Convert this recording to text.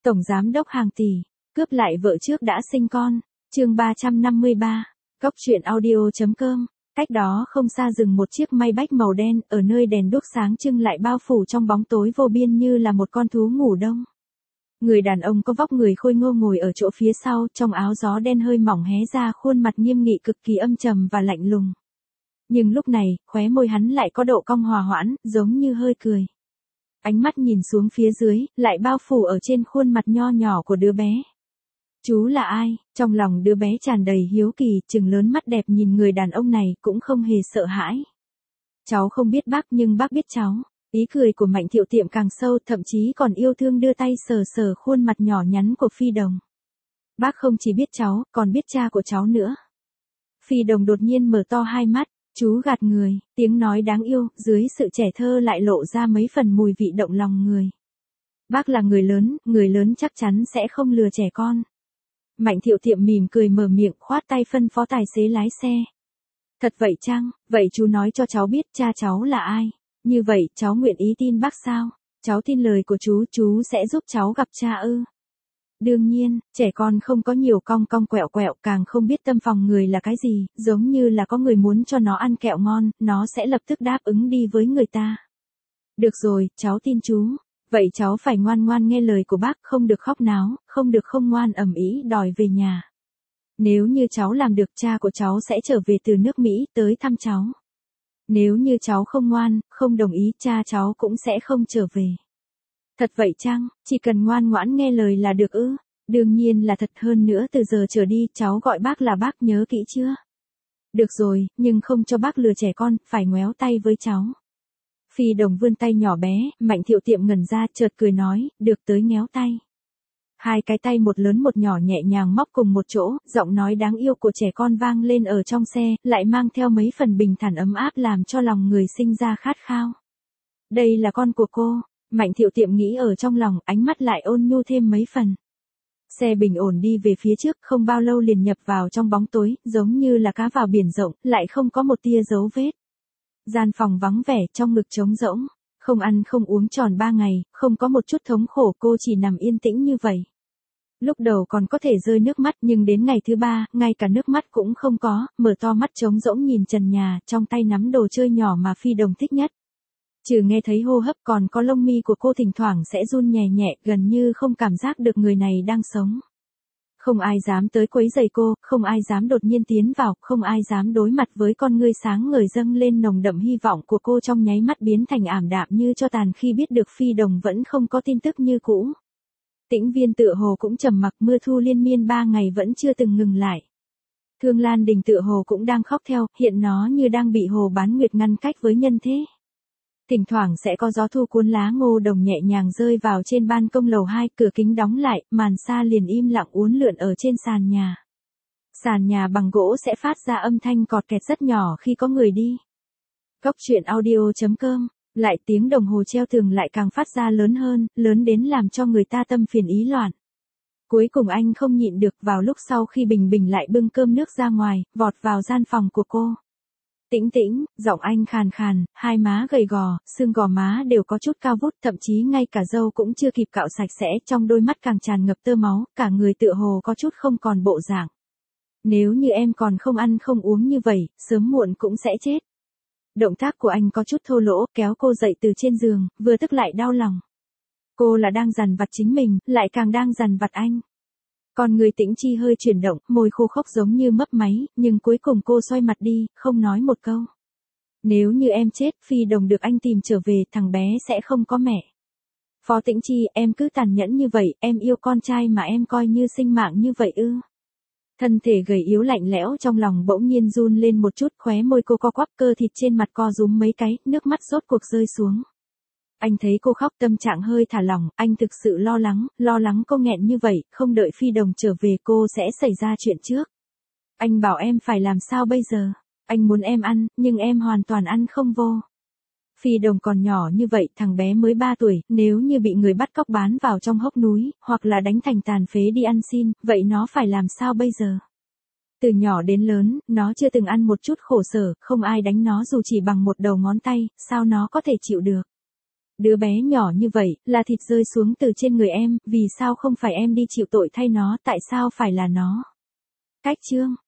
Tổng giám đốc hàng tỷ, cướp lại vợ trước đã sinh con. Chương 353. Cóc truyện audio.com. Cách đó không xa dừng một chiếc Maybach màu đen, ở nơi đèn đuốc sáng trưng lại bao phủ trong bóng tối vô biên như là một con thú ngủ đông. Người đàn ông có vóc người khôi ngô ngồi ở chỗ phía sau, trong áo gió đen hơi mỏng hé ra, khuôn mặt nghiêm nghị cực kỳ âm trầm và lạnh lùng. Nhưng lúc này, khóe môi hắn lại có độ cong hòa hoãn, giống như hơi cười. Ánh mắt nhìn xuống phía dưới, lại bao phủ ở trên khuôn mặt nho nhỏ của đứa bé. Chú là ai? Trong lòng đứa bé tràn đầy hiếu kỳ, trừng lớn mắt đẹp nhìn người đàn ông này, cũng không hề sợ hãi. Cháu không biết bác nhưng bác biết cháu. Ý cười của Mạnh Thiệu Tiệm càng sâu, thậm chí còn yêu thương đưa tay sờ sờ khuôn mặt nhỏ nhắn của Phi Đồng. Bác không chỉ biết cháu, còn biết cha của cháu nữa. Phi Đồng đột nhiên mở to hai mắt, chú gạt người, tiếng nói đáng yêu, dưới sự trẻ thơ lại lộ ra mấy phần mùi vị động lòng người. Bác là người lớn chắc chắn sẽ không lừa trẻ con. Mạnh Thiệu Tiệm mỉm cười mở miệng, khoát tay phân phó tài xế lái xe. Thật vậy chăng? Vậy chú nói cho cháu biết cha cháu là ai? Như vậy, cháu nguyện ý tin bác sao? Cháu tin lời của chú sẽ giúp cháu gặp cha ư? Đương nhiên, trẻ con không có nhiều cong cong quẹo quẹo, càng không biết tâm phòng người là cái gì, giống như là có người muốn cho nó ăn kẹo ngon, nó sẽ lập tức đáp ứng đi với người ta. Được rồi, cháu tin chú. Vậy cháu phải ngoan ngoan nghe lời của bác, không được khóc náo, không được không ngoan ầm ĩ đòi về nhà. Nếu như cháu làm được, cha của cháu sẽ trở về từ nước Mỹ tới thăm cháu. Nếu như cháu không ngoan, không đồng ý, cha cháu cũng sẽ không trở về. Thật vậy chăng? Chỉ cần ngoan ngoãn nghe lời là được ư? Đương nhiên là thật, hơn nữa từ giờ trở đi cháu gọi bác là bác, nhớ kỹ chưa? Được rồi, nhưng không cho bác lừa trẻ con, phải ngoéo tay với cháu. Phi Đồng vươn tay nhỏ bé, Mạnh Thiệu Tiệm ngẩn ra, chợt cười nói, được, tới nhéo tay. Hai cái tay một lớn một nhỏ nhẹ nhàng móc cùng một chỗ, giọng nói đáng yêu của trẻ con vang lên ở trong xe, lại mang theo mấy phần bình thản ấm áp làm cho lòng người sinh ra khát khao. Đây là con của cô, Mạnh Thiệu Tiệm nghĩ ở trong lòng, ánh mắt lại ôn nhu thêm mấy phần. Xe bình ổn đi về phía trước, không bao lâu liền nhập vào trong bóng tối, giống như là cá vào biển rộng, lại không có một tia dấu vết. Gian phòng vắng vẻ, trong ngực trống rỗng, không ăn không uống tròn 3 ngày, không có một chút thống khổ, cô chỉ nằm yên tĩnh như vậy. Lúc đầu còn có thể rơi nước mắt, nhưng đến ngày thứ 3, ngay cả nước mắt cũng không có, mở to mắt trống rỗng nhìn trần nhà, trong tay nắm đồ chơi nhỏ mà Phi Đồng thích nhất. Trừ nghe thấy hô hấp, còn có lông mi của cô thỉnh thoảng sẽ run nhẹ nhẹ, gần như không cảm giác được người này đang sống. Không ai dám tới quấy rầy cô, không ai dám đột nhiên tiến vào, không ai dám đối mặt với con ngươi sáng ngời dâng lên nồng đậm hy vọng của cô, trong nháy mắt biến thành ảm đạm như cho tàn khi biết được Phi Đồng vẫn không có tin tức như cũ. Tĩnh Viên tựa hồ cũng trầm mặc, mưa thu liên miên 3 ngày vẫn chưa từng ngừng lại. Thương Lan Đình tựa hồ cũng đang khóc theo, hiện nó như đang bị Hồ Bán Nguyệt ngăn cách với nhân thế. Thỉnh thoảng sẽ có gió thu cuốn lá ngô đồng nhẹ nhàng rơi vào trên ban công lầu 2, cửa kính đóng lại, màn sa liền im lặng uốn lượn ở trên sàn nhà. Sàn nhà bằng gỗ sẽ phát ra âm thanh cọt kẹt rất nhỏ khi có người đi. Cóc truyện audio.com. Lại tiếng đồng hồ treo tường lại càng phát ra lớn hơn, lớn đến làm cho người ta tâm phiền ý loạn. Cuối cùng anh không nhịn được, vào lúc sau khi Bình Bình lại bưng cơm nước ra ngoài, vọt vào gian phòng của cô. Tĩnh Tĩnh, giọng anh khàn khàn, hai má gầy gò, xương gò má đều có chút cao vút, thậm chí ngay cả râu cũng chưa kịp cạo sạch sẽ, trong đôi mắt càng tràn ngập tơ máu, cả người tựa hồ có chút không còn bộ dạng. Nếu như em còn không ăn không uống như vậy, sớm muộn cũng sẽ chết. Động tác của anh có chút thô lỗ, kéo cô dậy từ trên giường, vừa tức lại đau lòng. Cô là đang dằn vặt chính mình, lại càng đang dằn vặt anh. Còn người Tĩnh Chi hơi chuyển động, môi khô khốc giống như mấp máy, nhưng cuối cùng cô xoay mặt đi, không nói một câu. Nếu như em chết, Phi Đồng được anh tìm trở về, thằng bé sẽ không có mẹ. Phó Tĩnh Chi, em cứ tàn nhẫn như vậy, em yêu con trai mà em coi như sinh mạng như vậy ư? Thân thể gầy yếu lạnh lẽo trong lòng bỗng nhiên run lên một chút, khóe môi cô co quắp, cơ thịt trên mặt co rúm mấy cái, nước mắt rốt cuộc rơi xuống. Anh thấy cô khóc, tâm trạng hơi thả lỏng, anh thực sự lo lắng cô nghẹn như vậy, không đợi Phi Đồng trở về cô sẽ xảy ra chuyện trước. Anh bảo em phải làm sao bây giờ? Anh muốn em ăn, nhưng em hoàn toàn ăn không vô. Phi Đồng còn nhỏ như vậy, thằng bé mới 3 tuổi, nếu như bị người bắt cóc bán vào trong hốc núi, hoặc là đánh thành tàn phế đi ăn xin, vậy nó phải làm sao bây giờ? Từ nhỏ đến lớn, nó chưa từng ăn một chút khổ sở, không ai đánh nó dù chỉ bằng một đầu ngón tay, sao nó có thể chịu được? Đứa bé nhỏ như vậy, là thịt rơi xuống từ trên người em, vì sao không phải em đi chịu tội thay nó, tại sao phải là nó? Cách chương